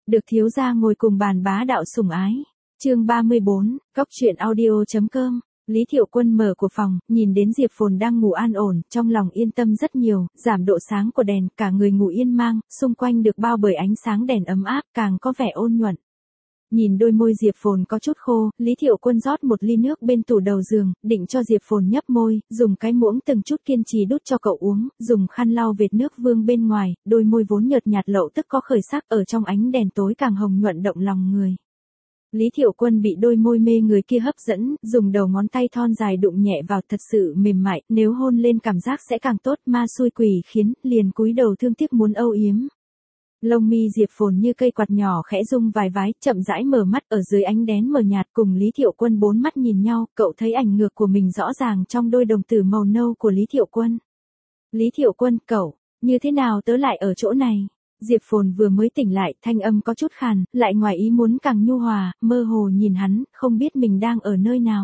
được thiếu gia ngồi cùng bàn bá đạo sủng ái. Chương 34, Cóc truyện audio.com. Lý Thiệu Quân mở cửa phòng, nhìn đến Diệp Phồn đang ngủ an ổn, trong lòng yên tâm rất nhiều, giảm độ sáng của đèn, cả người ngủ yên mang, xung quanh được bao bởi ánh sáng đèn ấm áp, càng có vẻ ôn nhuận. Nhìn đôi môi Diệp Phồn có chút khô, Lý Thiệu Quân rót một ly nước bên tủ đầu giường, định cho Diệp Phồn nhấp môi, dùng cái muỗng từng chút kiên trì đút cho cậu uống, dùng khăn lau vệt nước vương bên ngoài, đôi môi vốn nhợt nhạt lậu tức có khởi sắc ở trong ánh đèn tối càng hồng nhuận động lòng người. Lý Thiệu Quân bị đôi môi mê người kia hấp dẫn, dùng đầu ngón tay thon dài đụng nhẹ vào thật sự mềm mại, nếu hôn lên cảm giác sẽ càng tốt, ma xui quỷ khiến, liền cúi đầu thương tiếc muốn âu yếm. Lông mi Diệp Phồn như cây quạt nhỏ khẽ rung vài vái, chậm rãi mở mắt ở dưới ánh đèn mờ nhạt cùng Lý Thiệu Quân bốn mắt nhìn nhau, cậu thấy ảnh ngược của mình rõ ràng trong đôi đồng tử màu nâu của Lý Thiệu Quân. Lý Thiệu Quân, cậu, như thế nào tớ lại ở chỗ này? Diệp Phồn vừa mới tỉnh lại, thanh âm có chút khàn, lại ngoài ý muốn càng nhu hòa, mơ hồ nhìn hắn, không biết mình đang ở nơi nào.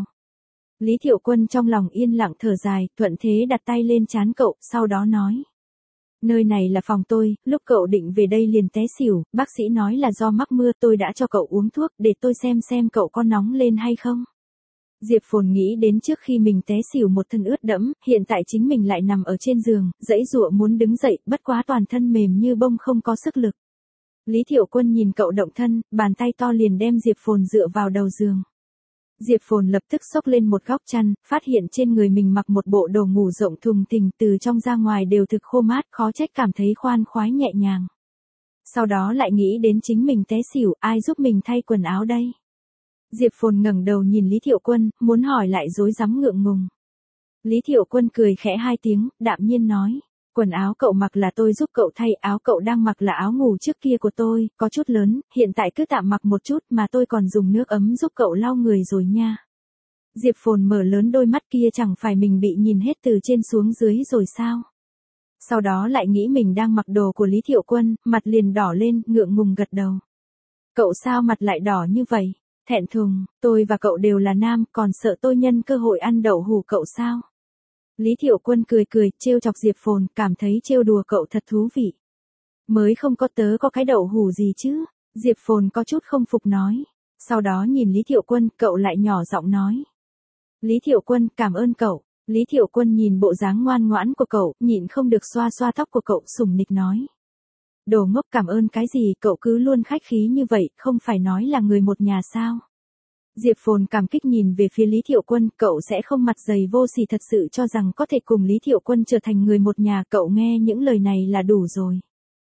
Lý Thiệu Quân trong lòng yên lặng thở dài, thuận thế đặt tay lên trán cậu, sau đó nói. Nơi này là phòng tôi, lúc cậu định về đây liền té xỉu, bác sĩ nói là do mắc mưa, tôi đã cho cậu uống thuốc, để tôi xem cậu có nóng lên hay không. Diệp Phồn nghĩ đến trước khi mình té xỉu một thân ướt đẫm, hiện tại chính mình lại nằm ở trên giường, giãy giụa muốn đứng dậy, bất quá toàn thân mềm như bông không có sức lực. Lý Thiệu Quân nhìn cậu động thân, bàn tay to liền đem Diệp Phồn dựa vào đầu giường. Diệp Phồn lập tức xốc lên một góc chăn, phát hiện trên người mình mặc một bộ đồ ngủ rộng thùng thình, từ trong ra ngoài đều thực khô mát, khó trách cảm thấy khoan khoái nhẹ nhàng. Sau đó lại nghĩ đến chính mình té xỉu, ai giúp mình thay quần áo đây? Diệp Phồn ngẩng đầu nhìn Lý Thiệu Quân, muốn hỏi lại rối rắm ngượng ngùng. Lý Thiệu Quân cười khẽ hai tiếng, đạm nhiên nói, quần áo cậu mặc là tôi giúp cậu thay, áo cậu đang mặc là áo ngủ trước kia của tôi, có chút lớn, hiện tại cứ tạm mặc một chút mà tôi còn dùng nước ấm giúp cậu lau người rồi nha. Diệp Phồn mở lớn đôi mắt kia, chẳng phải mình bị nhìn hết từ trên xuống dưới rồi sao? Sau đó lại nghĩ mình đang mặc đồ của Lý Thiệu Quân, mặt liền đỏ lên, ngượng ngùng gật đầu. Cậu sao mặt lại đỏ như vậy? Thẹn thùng, tôi và cậu đều là nam, còn sợ tôi nhân cơ hội ăn đậu hù cậu sao? Lý Thiệu Quân cười, trêu chọc Diệp Phồn, cảm thấy trêu đùa cậu thật thú vị. Mới không có tớ có cái đậu hù gì chứ? Diệp Phồn có chút không phục nói. Sau đó nhìn Lý Thiệu Quân, cậu lại nhỏ giọng nói. Lý Thiệu Quân, cảm ơn cậu. Lý Thiệu Quân nhìn bộ dáng ngoan ngoãn của cậu, nhịn không được xoa xoa tóc của cậu, sủng nịch nói. Đồ ngốc, cảm ơn cái gì, cậu cứ luôn khách khí như vậy, không phải nói là người một nhà sao? Diệp Phồn cảm kích nhìn về phía Lý Thiệu Quân, cậu sẽ không mặt dày vô sỉ thật sự cho rằng có thể cùng Lý Thiệu Quân trở thành người một nhà, cậu nghe những lời này là đủ rồi.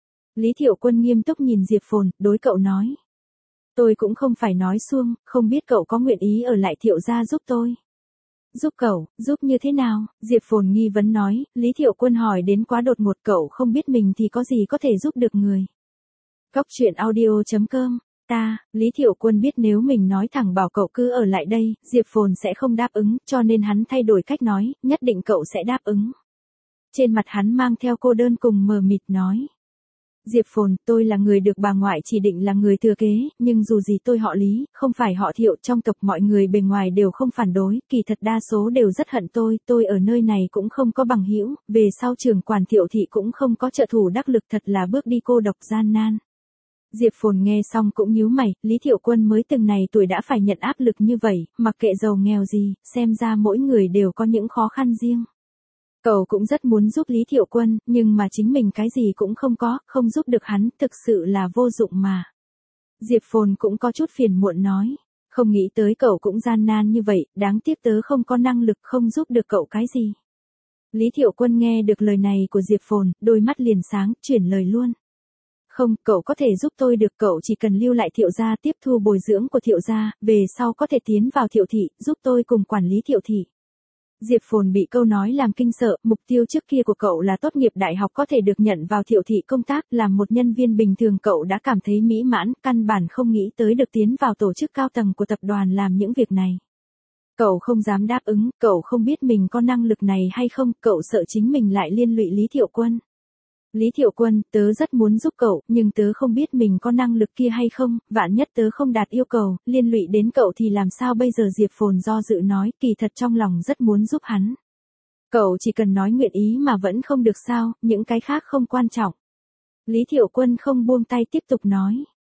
Lý Thiệu Quân nghiêm túc nhìn Diệp Phồn, đối cậu nói. Tôi cũng không phải nói suông, không biết cậu có nguyện ý ở lại Thiệu gia giúp tôi. Giúp cậu, giúp như thế nào? Diệp Phồn nghi vấn nói, Lý Thiệu Quân hỏi đến quá đột ngột, cậu không biết mình thì có gì có thể giúp được người. Cóc truyện audio.com. Lý Thiệu Quân biết nếu mình nói thẳng bảo cậu cứ ở lại đây, Diệp Phồn sẽ không đáp ứng, cho nên hắn thay đổi cách nói, nhất định cậu sẽ đáp ứng. Trên mặt hắn mang theo cô đơn cùng mờ mịt nói. Diệp Phồn, tôi là người được bà ngoại chỉ định là người thừa kế, nhưng dù gì tôi họ Lý, không phải họ Thiệu, trong tộc mọi người bề ngoài đều không phản đối, kỳ thật đa số đều rất hận tôi ở nơi này cũng không có bằng hữu, về sau trưởng quản Thiệu thị cũng không có trợ thủ đắc lực, thật là bước đi cô độc gian nan. Diệp Phồn nghe xong cũng nhíu mày, Lý Thiệu Quân mới từng này tuổi đã phải nhận áp lực như vậy, mặc kệ giàu nghèo gì, xem ra mỗi người đều có những khó khăn riêng. Cậu cũng rất muốn giúp Lý Thiệu Quân, nhưng mà chính mình cái gì cũng không có, không giúp được hắn, thực sự là vô dụng mà. Diệp Phồn cũng có chút phiền muộn nói, không nghĩ tới cậu cũng gian nan như vậy, đáng tiếc tớ không có năng lực, không giúp được cậu cái gì. Lý Thiệu Quân nghe được lời này của Diệp Phồn, đôi mắt liền sáng, chuyển lời luôn. Không, cậu có thể giúp tôi được, cậu chỉ cần lưu lại Thiệu gia tiếp thu bồi dưỡng của Thiệu gia, về sau có thể tiến vào Thiệu thị, giúp tôi cùng quản lý Thiệu thị. Diệp Phồn bị câu nói làm kinh sợ, mục tiêu trước kia của cậu là tốt nghiệp đại học có thể được nhận vào Thiệu thị công tác, làm một nhân viên bình thường cậu đã cảm thấy mỹ mãn, căn bản không nghĩ tới được tiến vào tổ chức cao tầng của tập đoàn làm những việc này. Cậu không dám đáp ứng, cậu không biết mình có năng lực này hay không, cậu sợ chính mình lại liên lụy Lý Thiệu Quân. Lý Thiệu Quân, tớ rất muốn giúp cậu, nhưng tớ không biết mình có năng lực kia hay không, vạn nhất tớ không đạt yêu cầu, liên lụy đến cậu thì làm sao bây giờ? Diệp Phồn do dự nói, kỳ thật trong lòng rất muốn giúp hắn. Cậu chỉ cần nói nguyện ý mà vẫn không được sao, những cái khác không quan trọng. Lý Thiệu Quân không buông tay tiếp tục nói.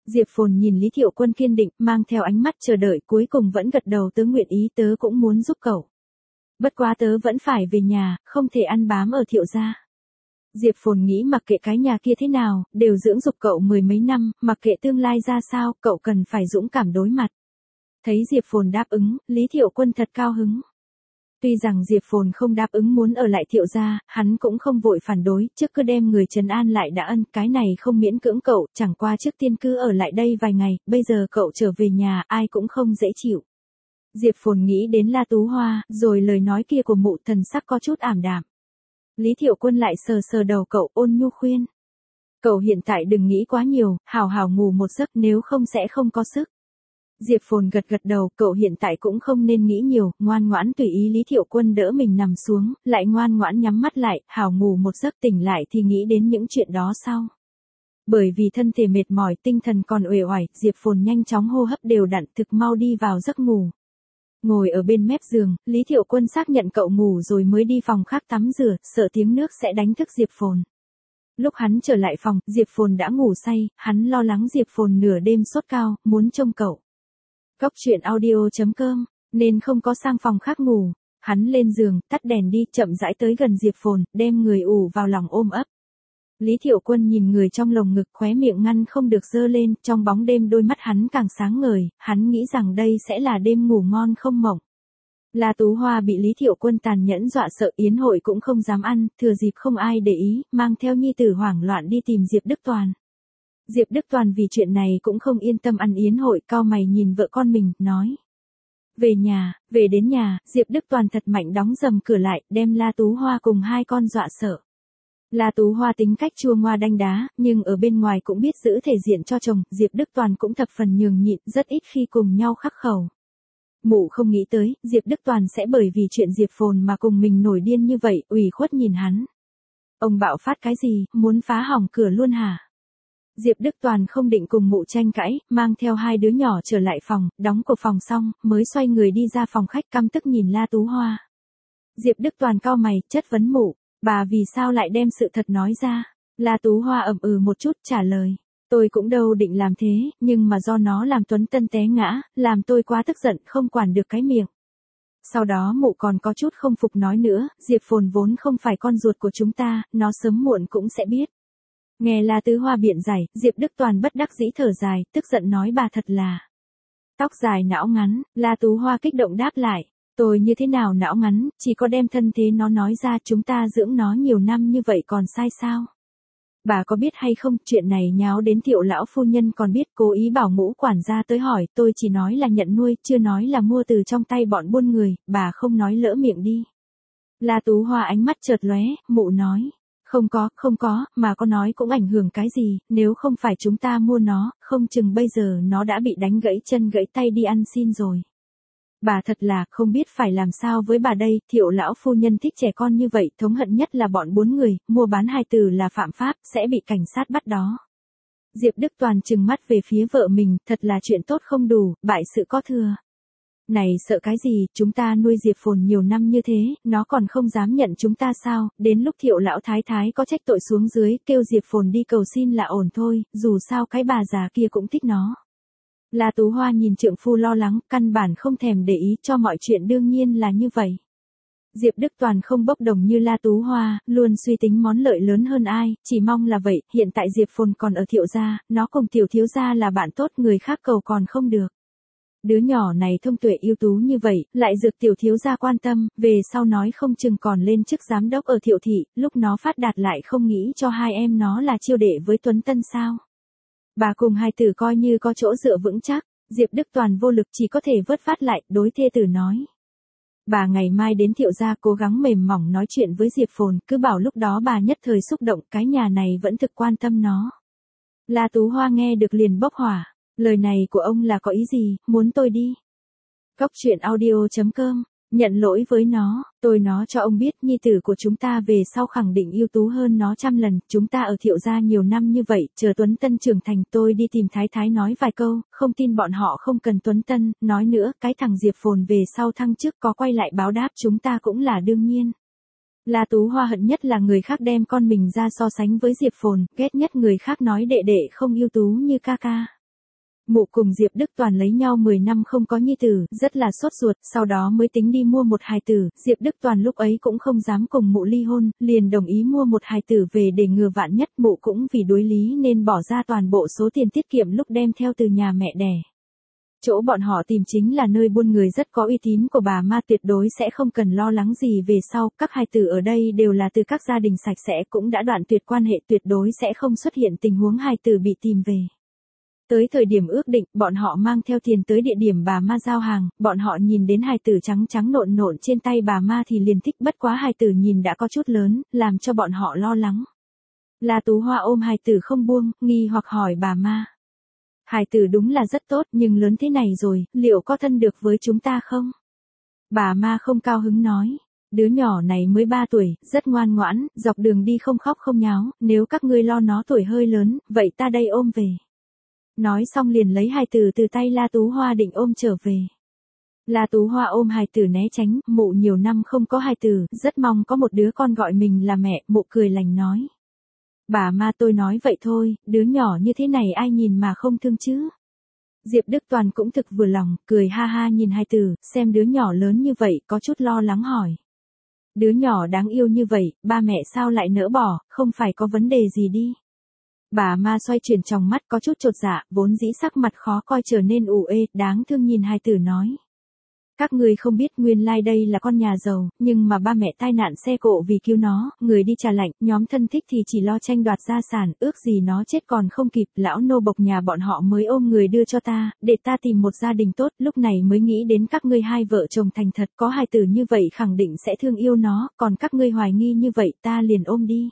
Diệp Phồn nhìn Lý Thiệu Quân kiên định, mang theo ánh mắt chờ đợi, cuối cùng vẫn gật đầu, tớ nguyện ý, tớ cũng muốn giúp cậu. Bất quá tớ vẫn phải về nhà, không thể ăn bám ở Thiệu gia. Diệp Phồn nghĩ mặc kệ cái nhà kia thế nào, đều dưỡng dục cậu mười mấy năm, mặc kệ tương lai ra sao, cậu cần phải dũng cảm đối mặt. Thấy Diệp Phồn đáp ứng, Lý Thiệu Quân thật cao hứng. Tuy rằng Diệp Phồn không đáp ứng muốn ở lại Thiệu gia, hắn cũng không vội phản đối, trước cứ đem người trấn an lại đã ân, cái này không miễn cưỡng cậu, chẳng qua trước tiên cứ ở lại đây vài ngày, bây giờ cậu trở về nhà, ai cũng không dễ chịu. Diệp Phồn nghĩ đến La Tú Hoa, rồi lời nói kia của mụ, thần sắc có chút ảm đạm. Lý Thiệu Quân lại sờ sờ đầu cậu, ôn nhu khuyên. Cậu hiện tại đừng nghĩ quá nhiều, hào hào ngủ một giấc, nếu không sẽ không có sức. Diệp Phồn gật gật đầu, cậu hiện tại cũng không nên nghĩ nhiều, ngoan ngoãn tùy ý. Lý Thiệu Quân đỡ mình nằm xuống, lại ngoan ngoãn nhắm mắt lại, hào ngủ một giấc, tỉnh lại thì nghĩ đến những chuyện đó sau. Bởi vì thân thể mệt mỏi, tinh thần còn uể oải, Diệp Phồn nhanh chóng hô hấp đều đặn, thực mau đi vào giấc ngủ. Ngồi ở bên mép giường, Lý Thiệu Quân xác nhận cậu ngủ rồi mới đi phòng khác tắm rửa, sợ tiếng nước sẽ đánh thức Diệp Phồn. Lúc hắn trở lại phòng, Diệp Phồn đã ngủ say, hắn lo lắng Diệp Phồn nửa đêm sốt cao, muốn trông cậu. Cóc truyện audio.com, nên không có sang phòng khác ngủ. Hắn lên giường, tắt đèn đi, chậm rãi tới gần Diệp Phồn, đem người ù vào lòng ôm ấp. Lý Thiệu Quân nhìn người trong lồng ngực, khóe miệng ngăn không được giơ lên, trong bóng đêm đôi mắt hắn càng sáng ngời, hắn nghĩ rằng đây sẽ là đêm ngủ ngon không mộng. La Tú Hoa bị Lý Thiệu Quân tàn nhẫn dọa sợ, yến hội cũng không dám ăn, thừa dịp không ai để ý, mang theo nhi tử hoảng loạn đi tìm Diệp Đức Toàn. Diệp Đức Toàn vì chuyện này cũng không yên tâm ăn yến hội, cau mày nhìn vợ con mình, nói. Về đến nhà, Diệp Đức Toàn thật mạnh đóng rầm cửa lại, đem La Tú Hoa cùng hai con dọa sợ. La Tú Hoa tính cách chua ngoa đanh đá, nhưng ở bên ngoài cũng biết giữ thể diện cho chồng, Diệp Đức Toàn cũng thập phần nhường nhịn, rất ít khi cùng nhau khắc khẩu. Mụ không nghĩ tới, Diệp Đức Toàn sẽ bởi vì chuyện Diệp Phồn mà cùng mình nổi điên như vậy, ủy khuất nhìn hắn. Ông bạo phát cái gì, muốn phá hỏng cửa luôn hả? Diệp Đức Toàn không định cùng mụ tranh cãi, mang theo hai đứa nhỏ trở lại phòng, đóng cửa phòng xong, mới xoay người đi ra phòng khách, căm tức nhìn La Tú Hoa. Diệp Đức Toàn cau mày, chất vấn mụ, bà vì sao lại đem sự thật nói ra? La Tú Hoa ậm ừ một chút, trả lời. Tôi cũng đâu định làm thế, nhưng mà do nó làm Tuấn Tân té ngã, làm tôi quá tức giận, không quản được cái miệng. Sau đó mụ còn có chút không phục nói nữa, Diệp Phồn vốn không phải con ruột của chúng ta, nó sớm muộn cũng sẽ biết. Nghe La Tứ Hoa biện giải, Diệp Đức Toàn bất đắc dĩ thở dài, tức giận nói bà thật là. Tóc dài não ngắn, La Tú Hoa kích động đáp lại. Tôi như thế nào não ngắn, chỉ có đem thân thế nó nói ra, chúng ta dưỡng nó nhiều năm như vậy còn sai sao? Bà có biết hay không, chuyện này nháo đến Thiệu lão phu nhân còn biết, cố ý bảo Ngũ quản gia tới hỏi, tôi chỉ nói là nhận nuôi, chưa nói là mua từ trong tay bọn buôn người, bà không nói lỡ miệng đi. La Tú Hoa ánh mắt chợt lóe, mụ nói. Không có, mà có nói cũng ảnh hưởng cái gì, nếu không phải chúng ta mua nó, không chừng bây giờ nó đã bị đánh gãy chân gãy tay đi ăn xin rồi. Bà thật là không biết phải làm sao với bà đây, Thiệu lão phu nhân thích trẻ con như vậy, thống hận nhất là bọn buôn người, mua bán hài tử là phạm pháp, sẽ bị cảnh sát bắt đó. Diệp Đức Toàn trừng mắt về phía vợ mình, thật là chuyện tốt không đủ, bại sự có thừa. Này sợ cái gì, chúng ta nuôi Diệp Phồn nhiều năm như thế, nó còn không dám nhận chúng ta sao, đến lúc Thiệu lão thái thái có trách tội xuống dưới, kêu Diệp Phồn đi cầu xin là ổn thôi, dù sao cái bà già kia cũng thích nó. La Tú Hoa nhìn trượng phu lo lắng, căn bản không thèm để ý, cho mọi chuyện đương nhiên là như vậy. Diệp Đức Toàn không bốc đồng như La Tú Hoa, luôn suy tính món lợi lớn hơn ai, chỉ mong là vậy, hiện tại Diệp Phồn còn ở Thiệu gia, nó cùng Tiểu thiếu gia là bạn tốt, người khác cầu còn không được. Đứa nhỏ này thông tuệ ưu tú như vậy, lại được Tiểu thiếu gia quan tâm, về sau nói không chừng còn lên chức giám đốc ở Thiệu thị, lúc nó phát đạt lại không nghĩ cho hai em nó là chiêu đệ với Tuấn Tân sao. Bà cùng hai tử coi như có chỗ dựa vững chắc, Diệp Đức Toàn vô lực chỉ có thể vớt vát lại, đối thê tử nói. Bà ngày mai đến Thiệu gia cố gắng mềm mỏng nói chuyện với Diệp Phồn, cứ bảo lúc đó bà nhất thời xúc động, cái nhà này vẫn thực quan tâm nó. La Tú Hoa nghe được liền bốc hỏa, lời này của ông là có ý gì, muốn tôi đi. Cóc truyện audio.com, nhận lỗi với nó, tôi nói cho ông biết nhi tử của chúng ta về sau khẳng định ưu tú hơn nó 100 lần, chúng ta ở Thiệu gia nhiều năm như vậy, chờ Tuấn Tân trưởng thành tôi đi tìm Thái Thái nói vài câu, không tin bọn họ không cần Tuấn Tân, nói nữa, cái thằng Diệp Phồn về sau thăng chức có quay lại báo đáp chúng ta cũng là đương nhiên. La Tú Hoa hận nhất là người khác đem con mình ra so sánh với Diệp Phồn, ghét nhất người khác nói đệ đệ không ưu tú như ca ca. Mụ cùng Diệp Đức Toàn lấy nhau 10 năm không có nhi tử, rất là sốt ruột, sau đó mới tính đi mua một hài tử, Diệp Đức Toàn lúc ấy cũng không dám cùng mụ ly hôn, liền đồng ý mua một hài tử về để ngừa vạn nhất, mụ cũng vì đối lý nên bỏ ra toàn bộ số tiền tiết kiệm lúc đem theo từ nhà mẹ đẻ. Chỗ bọn họ tìm chính là nơi buôn người rất có uy tín của bà Ma, tuyệt đối sẽ không cần lo lắng gì về sau, các hài tử ở đây đều là từ các gia đình sạch sẽ, cũng đã đoạn tuyệt quan hệ, tuyệt đối sẽ không xuất hiện tình huống hài tử bị tìm về. Tới thời điểm ước định, bọn họ mang theo tiền tới địa điểm bà Ma giao hàng, bọn họ nhìn đến hài tử trắng trắng nộn nộn trên tay bà Ma thì liền thích, bất quá hài tử nhìn đã có chút lớn, làm cho bọn họ lo lắng. La Tú Hoa ôm hài tử không buông, nghi hoặc hỏi bà Ma. Hài tử đúng là rất tốt, nhưng lớn thế này rồi, liệu có thân được với chúng ta không? Bà Ma không cao hứng nói. Đứa nhỏ này mới 3 tuổi, rất ngoan ngoãn, dọc đường đi không khóc không nháo, nếu các ngươi lo nó tuổi hơi lớn, vậy ta đây ôm về. Nói xong liền lấy hài tử từ tay La Tú Hoa định ôm trở về. La Tú Hoa ôm hài tử né tránh, mụ nhiều năm không có hài tử, rất mong có một đứa con gọi mình là mẹ, mụ cười lành nói. Bà Ma, tôi nói vậy thôi, đứa nhỏ như thế này ai nhìn mà không thương chứ. Diệp Đức Toàn cũng thực vừa lòng, cười ha ha nhìn hài tử, xem đứa nhỏ lớn như vậy, có chút lo lắng hỏi. Đứa nhỏ đáng yêu như vậy, ba mẹ sao lại nỡ bỏ, không phải có vấn đề gì đi. Bà Ma xoay chuyển tròng mắt có chút chột dạ, vốn dĩ sắc mặt khó coi trở nên ủ ê, đáng thương nhìn hài tử nói. Các người không biết nguyên lai đây là con nhà giàu, nhưng mà ba mẹ tai nạn xe cộ vì cứu nó, người đi trả lạnh, nhóm thân thích thì chỉ lo tranh đoạt gia sản, ước gì nó chết còn không kịp, lão nô bộc nhà bọn họ mới ôm người đưa cho ta, để ta tìm một gia đình tốt, lúc này mới nghĩ đến các ngươi hai vợ chồng thành thật, có hài tử như vậy khẳng định sẽ thương yêu nó, còn các ngươi hoài nghi như vậy ta liền ôm đi.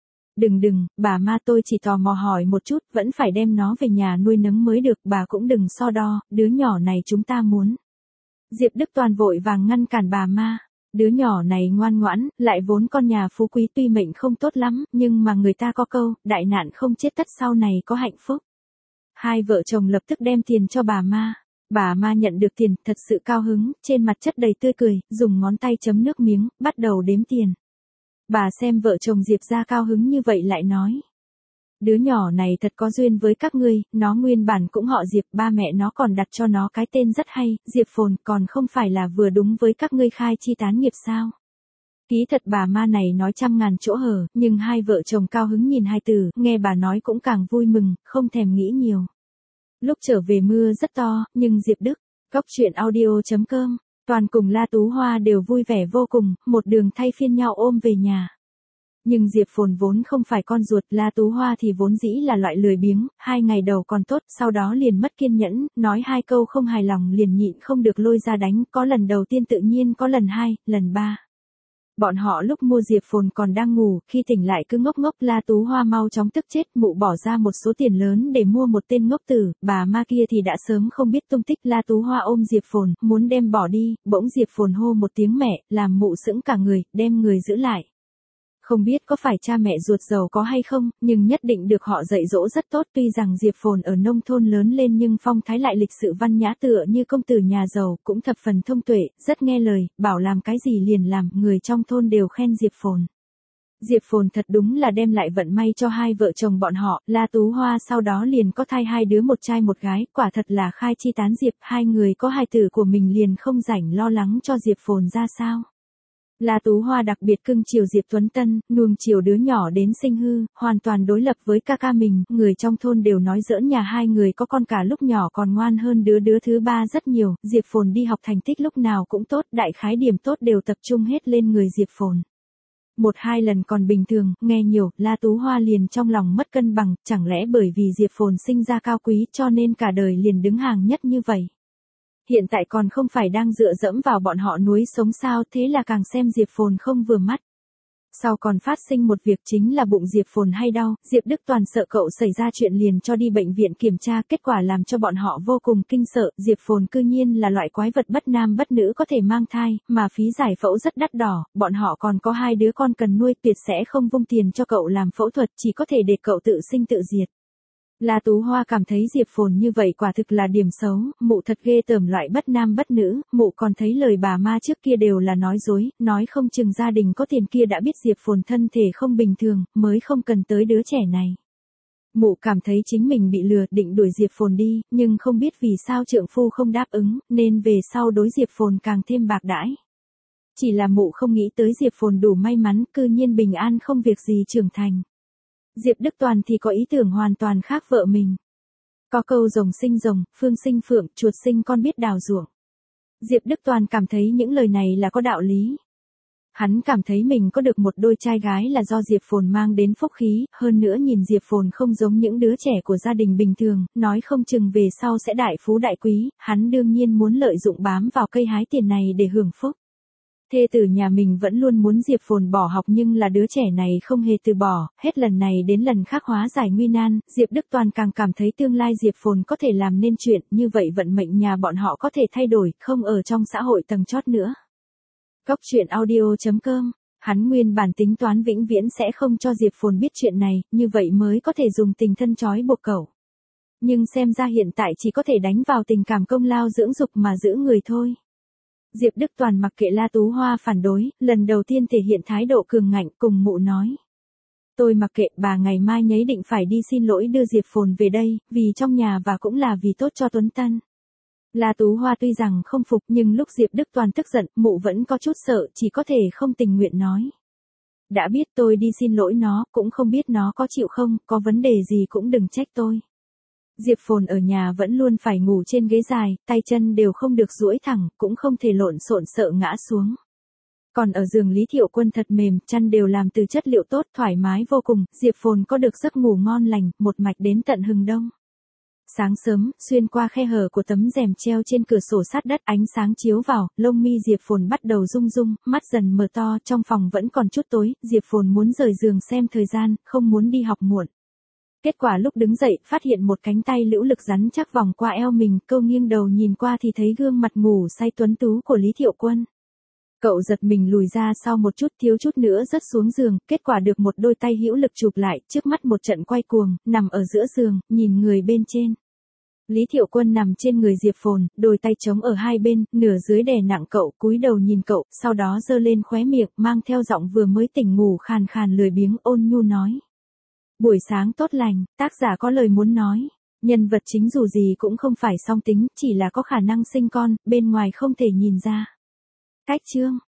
Đừng, bà Ma, tôi chỉ tò mò hỏi một chút, vẫn phải đem nó về nhà nuôi nấng mới được, bà cũng đừng so đo, đứa nhỏ này chúng ta muốn. Diệp Đức Toàn vội vàng ngăn cản bà Ma. Đứa nhỏ này ngoan ngoãn, lại vốn con nhà phú quý tuy mệnh không tốt lắm, nhưng mà người ta có câu, đại nạn không chết tất sau này có hạnh phúc. Hai vợ chồng lập tức đem tiền cho bà Ma. Bà Ma nhận được tiền, thật sự cao hứng, trên mặt chất đầy tươi cười, dùng ngón tay chấm nước miếng, bắt đầu đếm tiền. Bà xem vợ chồng Diệp ra cao hứng như vậy lại nói. Đứa nhỏ này thật có duyên với các ngươi, nó nguyên bản cũng họ Diệp, ba mẹ nó còn đặt cho nó cái tên rất hay, Diệp Phồn, còn không phải là vừa đúng với các ngươi khai chi tán nghiệp sao. Ký thật bà Ma này nói trăm ngàn chỗ hở, nhưng hai vợ chồng cao hứng nhìn hai từ, nghe bà nói cũng càng vui mừng, không thèm nghĩ nhiều. Lúc trở về mưa rất to, nhưng Diệp Đức, Góc.audio.com, Toàn cùng La Tú Hoa đều vui vẻ vô cùng, một đường thay phiên nhau ôm về nhà. Nhưng Diệp Phồn vốn không phải con ruột, La Tú Hoa thì vốn dĩ là loại lười biếng, 2 ngày đầu còn tốt, sau đó liền mất kiên nhẫn, nói 2 câu không hài lòng liền nhịn không được lôi ra đánh, có lần đầu tiên tự nhiên có lần 2, lần 3. Bọn họ lúc mua Diệp Phồn còn đang ngủ, khi tỉnh lại cứ ngốc ngốc, La Tú Hoa mau chóng tức chết, mụ bỏ ra một số tiền lớn để mua một tên ngốc tử, bà Ma kia thì đã sớm không biết tung tích. La Tú Hoa ôm Diệp Phồn, muốn đem bỏ đi, bỗng Diệp Phồn hô một tiếng mẹ, làm mụ sững cả người, đem người giữ lại. Không biết có phải cha mẹ ruột giàu có hay không, nhưng nhất định được họ dạy dỗ rất tốt, tuy rằng Diệp Phồn ở nông thôn lớn lên nhưng phong thái lại lịch sự văn nhã tựa như công tử nhà giàu, cũng thập phần thông tuệ, rất nghe lời, bảo làm cái gì liền làm, người trong thôn đều khen Diệp Phồn. Diệp Phồn thật đúng là đem lại vận may cho hai vợ chồng bọn họ, La Tú Hoa sau đó liền có thai 2 đứa, một trai một gái, quả thật là khai chi tán diệp, hai người có hài tử của mình liền không rảnh lo lắng cho Diệp Phồn ra sao. La Tú Hoa đặc biệt cưng chiều Diệp Tuấn Tân, nuông chiều đứa nhỏ đến sinh hư, hoàn toàn đối lập với ca ca mình, người trong thôn đều nói giỡn nhà hai người có con cả lúc nhỏ còn ngoan hơn đứa thứ 3 rất nhiều, Diệp Phồn đi học thành tích lúc nào cũng tốt, đại khái điểm tốt đều tập trung hết lên người Diệp Phồn. 1-2 lần còn bình thường, nghe nhiều, La Tú Hoa liền trong lòng mất cân bằng, chẳng lẽ bởi vì Diệp Phồn sinh ra cao quý cho nên cả đời liền đứng hàng nhất như vậy. Hiện tại còn không phải đang dựa dẫm vào bọn họ nuối sống sao, thế là càng xem Diệp Phồn không vừa mắt. Sau còn phát sinh một việc chính là bụng Diệp Phồn hay đau, Diệp Đức Toàn sợ cậu xảy ra chuyện liền cho đi bệnh viện kiểm tra, kết quả làm cho bọn họ vô cùng kinh sợ, Diệp Phồn cư nhiên là loại quái vật bất nam bất nữ có thể mang thai, mà phí giải phẫu rất đắt đỏ, bọn họ còn có 2 đứa con cần nuôi, tuyệt sẽ không vung tiền cho cậu làm phẫu thuật, chỉ có thể để cậu tự sinh tự diệt. La Tú Hoa cảm thấy Diệp Phồn như vậy quả thực là điểm xấu, mụ thật ghê tởm loại bất nam bất nữ, mụ còn thấy lời bà Ma trước kia đều là nói dối, nói không chừng gia đình có tiền kia đã biết Diệp Phồn thân thể không bình thường, mới không cần tới đứa trẻ này. Mụ cảm thấy chính mình bị lừa, định đuổi Diệp Phồn đi, nhưng không biết vì sao trượng phu không đáp ứng, nên về sau đối Diệp Phồn càng thêm bạc đãi. Chỉ là mụ không nghĩ tới Diệp Phồn đủ may mắn, cư nhiên bình an không việc gì trưởng thành. Diệp Đức Toàn thì có ý tưởng hoàn toàn khác vợ mình. Có câu rồng sinh rồng, phương sinh phượng, chuột sinh con biết đào ruộng. Diệp Đức Toàn cảm thấy những lời này là có đạo lý. Hắn cảm thấy mình có được một đôi trai gái là do Diệp Phồn mang đến phúc khí, hơn nữa nhìn Diệp Phồn không giống những đứa trẻ của gia đình bình thường, nói không chừng về sau sẽ đại phú đại quý, hắn đương nhiên muốn lợi dụng bám vào cây hái tiền này để hưởng phúc. Thê tử nhà mình vẫn luôn muốn Diệp Phồn bỏ học nhưng là đứa trẻ này không hề từ bỏ, hết lần này đến lần khác hóa giải nguy nan, Diệp Đức Toàn càng cảm thấy tương lai Diệp Phồn có thể làm nên chuyện, như vậy vận mệnh nhà bọn họ có thể thay đổi, không ở trong xã hội tầng chót nữa. Cốc truyện audio.com. Hắn nguyên bản tính toán vĩnh viễn sẽ không cho Diệp Phồn biết chuyện này, như vậy mới có thể dùng tình thân trói buộc cậu. Nhưng xem ra hiện tại chỉ có thể đánh vào tình cảm công lao dưỡng dục mà giữ người thôi. Diệp Đức Toàn mặc kệ La Tú Hoa phản đối, lần đầu tiên thể hiện thái độ cường ngạnh cùng mụ nói. Tôi mặc kệ, bà ngày mai nhấy định phải đi xin lỗi đưa Diệp Phồn về đây, vì trong nhà và cũng là vì tốt cho Tuấn Tân. La Tú Hoa tuy rằng không phục nhưng lúc Diệp Đức Toàn tức giận, mụ vẫn có chút sợ, chỉ có thể không tình nguyện nói. Đã biết tôi đi xin lỗi nó, cũng không biết nó có chịu không, có vấn đề gì cũng đừng trách tôi. Diệp Phồn ở nhà vẫn luôn phải ngủ trên ghế dài, tay chân đều không được duỗi thẳng, cũng không thể lộn xộn sợ ngã xuống. Còn ở giường Lý Thiệu Quân thật mềm, chăn đều làm từ chất liệu tốt, thoải mái vô cùng, Diệp Phồn có được giấc ngủ ngon lành, một mạch đến tận hừng đông. Sáng sớm, xuyên qua khe hở của tấm rèm treo trên cửa sổ sát đất, ánh sáng chiếu vào, lông mi Diệp Phồn bắt đầu rung rung, mắt dần mở to, trong phòng vẫn còn chút tối, Diệp Phồn muốn rời giường xem thời gian, không muốn đi học muộn. Kết quả lúc đứng dậy, phát hiện một cánh tay lữu lực rắn chắc vòng qua eo mình, câu nghiêng đầu nhìn qua thì thấy gương mặt ngủ say tuấn tú của Lý Thiệu Quân. Cậu giật mình lùi ra sau một chút, thiếu chút nữa rớt xuống giường, kết quả được một đôi tay hữu lực chụp lại, trước mắt một trận quay cuồng, nằm ở giữa giường, nhìn người bên trên. Lý Thiệu Quân nằm trên người Diệp Phồn, đôi tay trống ở hai bên, nửa dưới đè nặng cậu, cúi đầu nhìn cậu, sau đó giơ lên khóe miệng, mang theo giọng vừa mới tỉnh ngủ khàn khàn lười biếng ôn nhu nói. Buổi sáng tốt lành, tác giả có lời muốn nói. Nhân vật chính dù gì cũng không phải song tính, chỉ là có khả năng sinh con, bên ngoài không thể nhìn ra. Cách chương.